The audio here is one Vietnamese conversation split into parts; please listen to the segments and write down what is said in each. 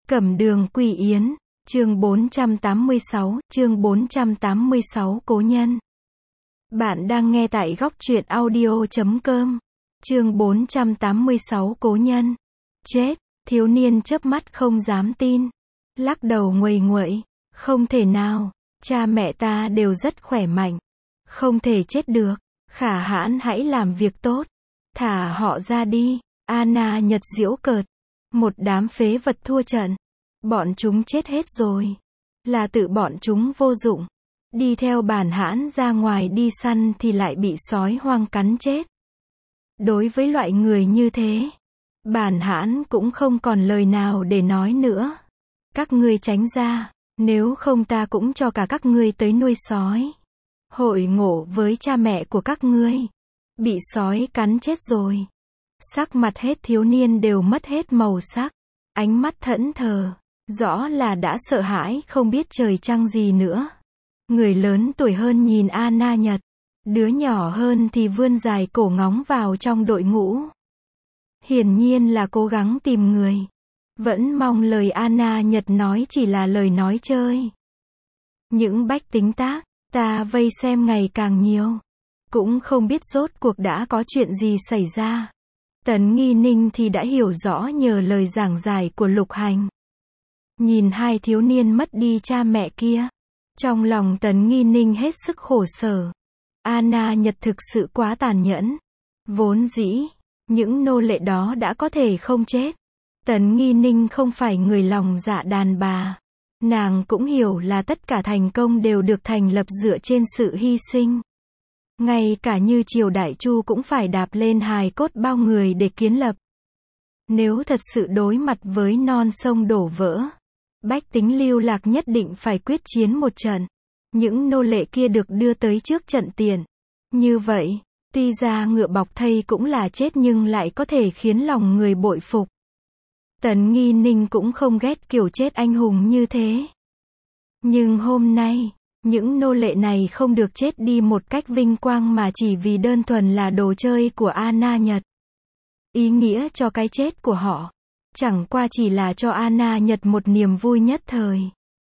Cẩm đường Quỳ Yến, chương 486, Cố nhân. Bạn đang nghe tại góc truyện audio.com. Chương 486 Cố nhân. Chết, thiếu niên chớp mắt không dám tin. Lắc đầu nguầy nguậy, không thể nào, cha mẹ ta đều rất khỏe mạnh. Không thể chết được, Khả Hãn hãy làm việc tốt. Thả họ ra đi, Anna Nhật giễu cợt. Một đám phế vật thua trận. Bọn chúng chết hết rồi. Là tự bọn chúng vô dụng. Đi theo Bản Hãn ra ngoài đi săn thì lại bị sói hoang cắn chết. Đối với loại người như thế, Bản Hãn cũng không còn lời nào để nói nữa. Các ngươi tránh ra, nếu không ta cũng cho cả các ngươi tới nuôi sói. Hội ngộ với cha mẹ của các ngươi. Bị sói cắn chết rồi. Sắc mặt hết thiếu niên đều mất hết màu sắc. Ánh mắt thẫn thờ. Rõ là đã sợ hãi không biết trời trăng gì nữa. Người lớn tuổi hơn nhìn Anna Nhật. Đứa nhỏ hơn thì vươn dài cổ ngóng vào trong đội ngũ. Hiển nhiên là cố gắng tìm người. Vẫn mong lời Anna Nhật nói chỉ là lời nói chơi. Những bách tính tác, ta vây xem ngày càng nhiều. Cũng không biết rốt cuộc đã có chuyện gì xảy ra. Tấn Nghi Ninh thì đã hiểu rõ nhờ lời giảng giải của Lục Hành. Nhìn hai thiếu niên mất đi cha mẹ kia. Trong lòng Tấn Nghi Ninh hết sức khổ sở. Anna Nhật thực sự quá tàn nhẫn. Vốn dĩ, những nô lệ đó đã có thể không chết. Tấn Nghi Ninh không phải người lòng dạ đàn bà. Nàng cũng hiểu là tất cả thành công đều được thành lập dựa trên sự hy sinh. Ngay cả như triều Đại Chu cũng phải đạp lên hài cốt bao người để kiến lập. Nếu thật sự đối mặt với non sông đổ vỡ, bách tính lưu lạc nhất định phải quyết chiến một trận. Những nô lệ kia được đưa tới trước trận tiền. Như vậy, tuy ra ngựa bọc thây cũng là chết nhưng lại có thể khiến lòng người bội phục. Tấn Nghi Ninh cũng không ghét kiểu chết anh hùng như thế. Nhưng hôm nay, những nô lệ này không được chết đi một cách vinh quang mà chỉ vì đơn thuần là đồ chơi của Anna Nhật. Ý nghĩa cho cái chết của họ, chẳng qua chỉ là cho Anna Nhật một niềm vui nhất thời.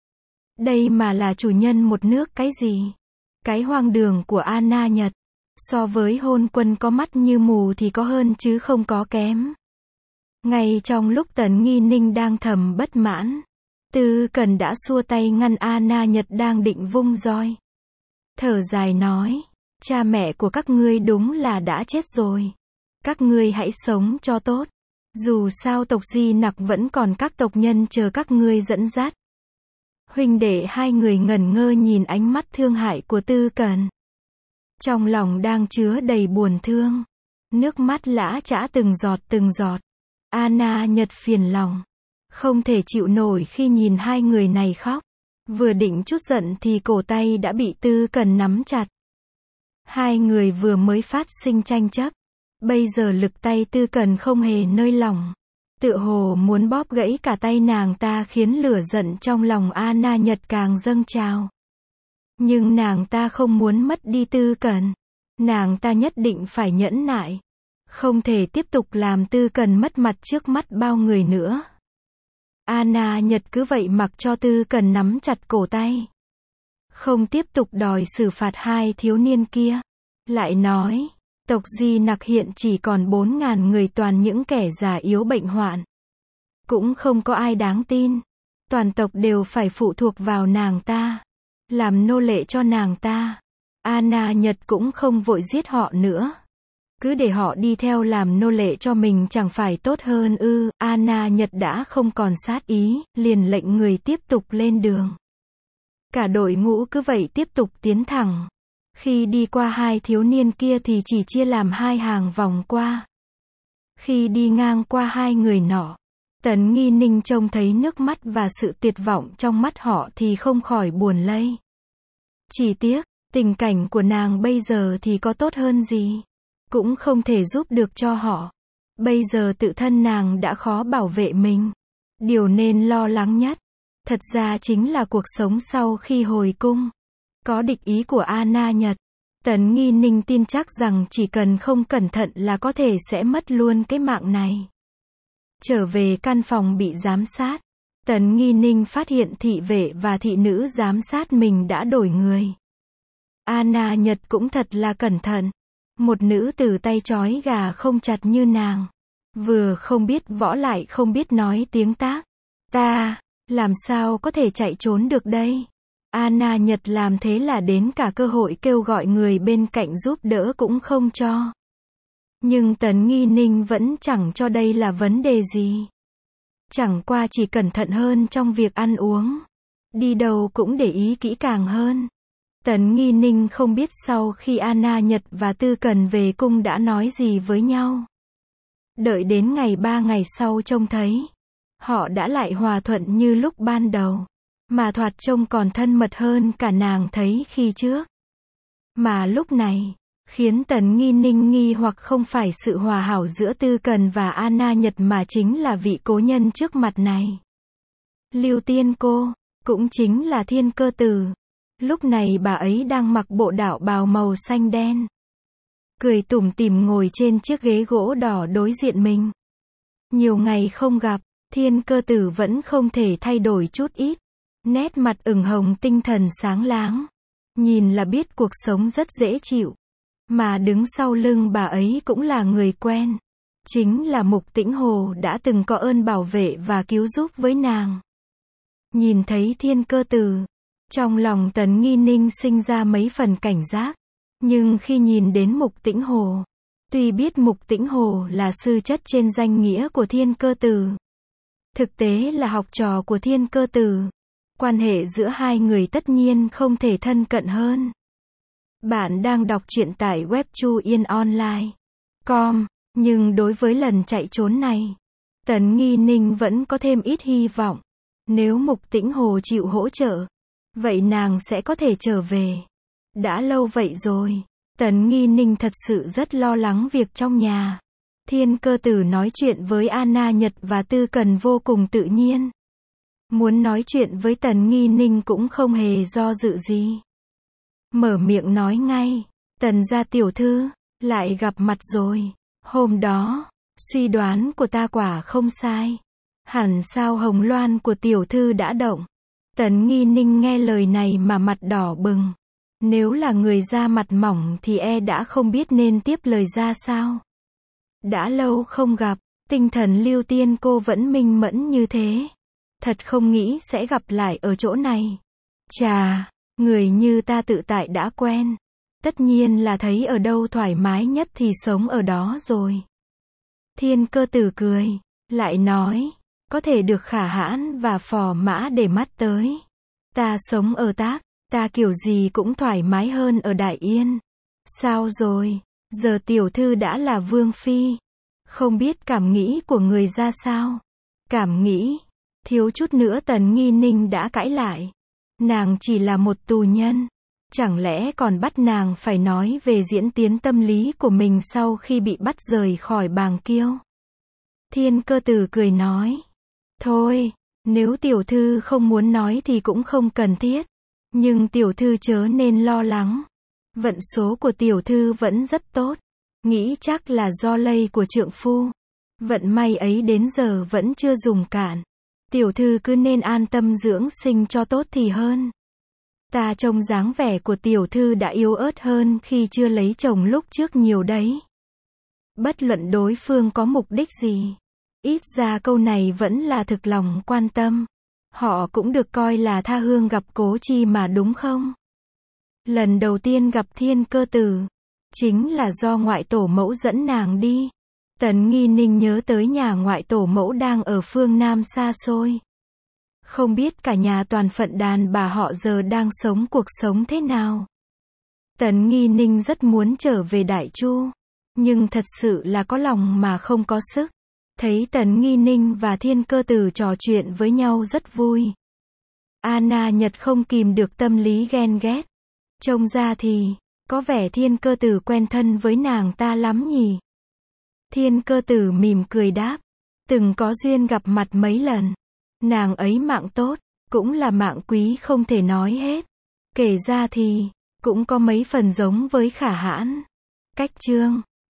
Đây mà là chủ nhân một nước cái gì? Cái hoang đường của Anna Nhật, so với hôn quân có mắt như mù thì có hơn chứ không có kém. Ngay trong lúc Tấn Nghi Ninh đang thầm bất mãn, Tư Cần đã xua tay ngăn Anna Nhật đang định vung roi. Thở dài nói, cha mẹ của các ngươi đúng là đã chết rồi. Các ngươi hãy sống cho tốt. Dù sao tộc Di Nặc vẫn còn các tộc nhân chờ các ngươi dẫn dắt. Huynh đệ hai người ngẩn ngơ nhìn ánh mắt thương hại của Tư Cần. Trong lòng đang chứa đầy buồn thương. Nước mắt lã chã từng giọt từng giọt. Anna Nhật phiền lòng. Không thể chịu nổi khi nhìn hai người này khóc. Vừa định chút giận thì cổ tay đã bị Tư Cần nắm chặt. Hai người vừa mới phát sinh tranh chấp. Bây giờ lực tay Tư Cần không hề nơi lỏng. Tựa hồ muốn bóp gãy cả tay nàng ta khiến lửa giận trong lòng Anna Nhật càng dâng trào. Nhưng nàng ta không muốn mất đi Tư Cần. Nàng ta nhất định phải nhẫn nại. Không thể tiếp tục làm Tư Cần mất mặt trước mắt bao người nữa. Anna Nhật cứ vậy mặc cho Tư Cần nắm chặt cổ tay. Không tiếp tục đòi xử phạt hai thiếu niên kia. Lại nói, tộc Di Nặc hiện chỉ còn 4.000 người toàn những kẻ già yếu bệnh hoạn. Cũng không có ai đáng tin. Toàn tộc đều phải phụ thuộc vào nàng ta. Làm nô lệ cho nàng ta. Anna Nhật cũng không vội giết họ nữa. Cứ để họ đi theo làm nô lệ cho mình chẳng phải tốt hơn ư? Anna Nhật đã không còn sát ý, liền lệnh người tiếp tục lên đường. Cả đội ngũ cứ vậy tiếp tục tiến thẳng. Khi đi qua hai thiếu niên kia thì chỉ chia làm hai hàng vòng qua. Khi đi ngang qua hai người nọ, Tấn Nghi Ninh trông thấy nước mắt và sự tuyệt vọng trong mắt họ thì không khỏi buồn lây. Chỉ tiếc, tình cảnh của nàng bây giờ thì có tốt hơn gì. Cũng không thể giúp được cho họ. Bây giờ tự thân nàng đã khó bảo vệ mình. Điều nên lo lắng nhất, thật ra chính là cuộc sống sau khi hồi cung. Có địch ý của Anna Nhật. Tấn Nghi Ninh tin chắc rằng chỉ cần không cẩn thận là có thể sẽ mất luôn cái mạng này. Trở về căn phòng bị giám sát. Tần Nghi Ninh phát hiện thị vệ và thị nữ giám sát mình đã đổi người. Anna Nhật cũng thật là cẩn thận. Một nữ tử tay trói gà không chặt như nàng. Vừa không biết võ lại không biết nói tiếng tác. Ta, làm sao có thể chạy trốn được đây? Anna Nhật làm thế là đến cả cơ hội kêu gọi người bên cạnh giúp đỡ cũng không cho. Nhưng Tần Nghi Ninh vẫn chẳng cho đây là vấn đề gì. Chẳng qua chỉ cẩn thận hơn trong việc ăn uống. Đi đâu cũng để ý kỹ càng hơn. Tần Nghi Ninh không biết sau khi Anna Nhật và Tư Cần về cung đã nói gì với nhau. Đợi đến ngày 3 ngày sau trông thấy. Họ đã lại hòa thuận như lúc ban đầu. Mà thoạt trông còn thân mật hơn cả nàng thấy khi trước. Mà lúc này, khiến Tần Nghi Ninh nghi hoặc không phải sự hòa hảo giữa Tư Cần và Anna Nhật mà chính là vị cố nhân trước mặt này. Lưu Tiên Cô, cũng chính là Thiên Cơ Tử. Lúc này bà ấy đang mặc bộ đạo bào màu xanh đen. Cười tủm tỉm ngồi trên chiếc ghế gỗ đỏ đối diện mình. Nhiều ngày không gặp, Thiên Cơ Tử vẫn không thể thay đổi chút ít. Nét mặt ửng hồng tinh thần sáng láng. Nhìn là biết cuộc sống rất dễ chịu. Mà đứng sau lưng bà ấy cũng là người quen. Chính là Mục Tĩnh Hồ đã từng có ơn bảo vệ và cứu giúp với nàng. Nhìn thấy Thiên Cơ Tử, trong lòng Tần Nghi Ninh sinh ra mấy phần cảnh giác. Nhưng khi nhìn đến Mục Tĩnh Hồ, tuy biết Mục Tĩnh Hồ là sư chất trên danh nghĩa của Thiên Cơ Tử, thực tế là học trò của Thiên Cơ Tử, quan hệ giữa hai người tất nhiên không thể thân cận hơn. Bạn đang đọc truyện tại web chuyenonline.com, nhưng đối với lần chạy trốn này, Tần Nghi Ninh vẫn có thêm ít hy vọng. Nếu Mục Tĩnh Hồ chịu hỗ trợ, vậy nàng sẽ có thể trở về. Đã lâu vậy rồi, Tần Nghi Ninh thật sự rất lo lắng việc trong nhà. Thiên Cơ Tử nói chuyện với Anna Nhật và Tư Cần vô cùng tự nhiên. Muốn nói chuyện với Tần Nghi Ninh cũng không hề do dự gì. Mở miệng nói ngay, Tần gia tiểu thư, lại gặp mặt rồi. Hôm đó, suy đoán của ta quả không sai. Hẳn sao hồng loan của tiểu thư đã động. Tần Nghi Ninh nghe lời này mà mặt đỏ bừng. Nếu là người da mặt mỏng thì đã không biết nên tiếp lời ra sao. Đã lâu không gặp, tinh thần Lưu Tiên Cô vẫn minh mẫn như thế. Thật không nghĩ sẽ gặp lại ở chỗ này. Chà, người như ta tự tại đã quen. Tất nhiên là thấy ở đâu thoải mái nhất thì sống ở đó rồi. Thiên Cơ Tử cười, lại nói, có thể được Khả Hãn và Phò Mã để mắt tới. Ta sống ở Tác, ta kiểu gì cũng thoải mái hơn ở Đại Yên. Sao rồi, giờ tiểu thư đã là vương phi. Không biết cảm nghĩ của người ra sao? Cảm nghĩ, thiếu chút nữa Tần Nghi Ninh đã cãi lại. Nàng chỉ là một tù nhân. Chẳng lẽ còn bắt nàng phải nói về diễn tiến tâm lý của mình sau khi bị bắt rời khỏi Bàng Kiêu? Thiên Cơ Tử cười nói. Thôi, nếu tiểu thư không muốn nói thì cũng không cần thiết. Nhưng tiểu thư chớ nên lo lắng. Vận số của tiểu thư vẫn rất tốt. Nghĩ chắc là do lây của trượng phu. Vận may ấy đến giờ vẫn chưa dùng cạn. Tiểu thư cứ nên an tâm dưỡng sinh cho tốt thì hơn. Ta trông dáng vẻ của tiểu thư đã yếu ớt hơn khi chưa lấy chồng lúc trước nhiều đấy. Bất luận đối phương có mục đích gì, ít ra câu này vẫn là thực lòng quan tâm. Họ cũng được coi là tha hương gặp cố chi mà đúng không? Lần đầu tiên gặp Thiên Cơ Tử, chính là do ngoại tổ mẫu dẫn nàng đi. Tần Nghi Ninh nhớ tới nhà ngoại tổ mẫu đang ở phương Nam xa xôi. Không biết cả nhà toàn phận đàn bà họ giờ đang sống cuộc sống thế nào. Tần Nghi Ninh rất muốn trở về Đại Chu, nhưng thật sự là có lòng mà không có sức. Thấy Tần Nghi Ninh và Thiên Cơ Tử trò chuyện với nhau rất vui. Anna Nhật không kìm được tâm lý ghen ghét. Trông ra thì, có vẻ Thiên Cơ Tử quen thân với nàng ta lắm nhỉ. Thiên Cơ Tử mỉm cười đáp. Từng có duyên gặp mặt mấy lần. Nàng ấy mạng tốt, cũng là mạng quý không thể nói hết. Kể ra thì, cũng có mấy phần giống với Khả Hãn. Cách chương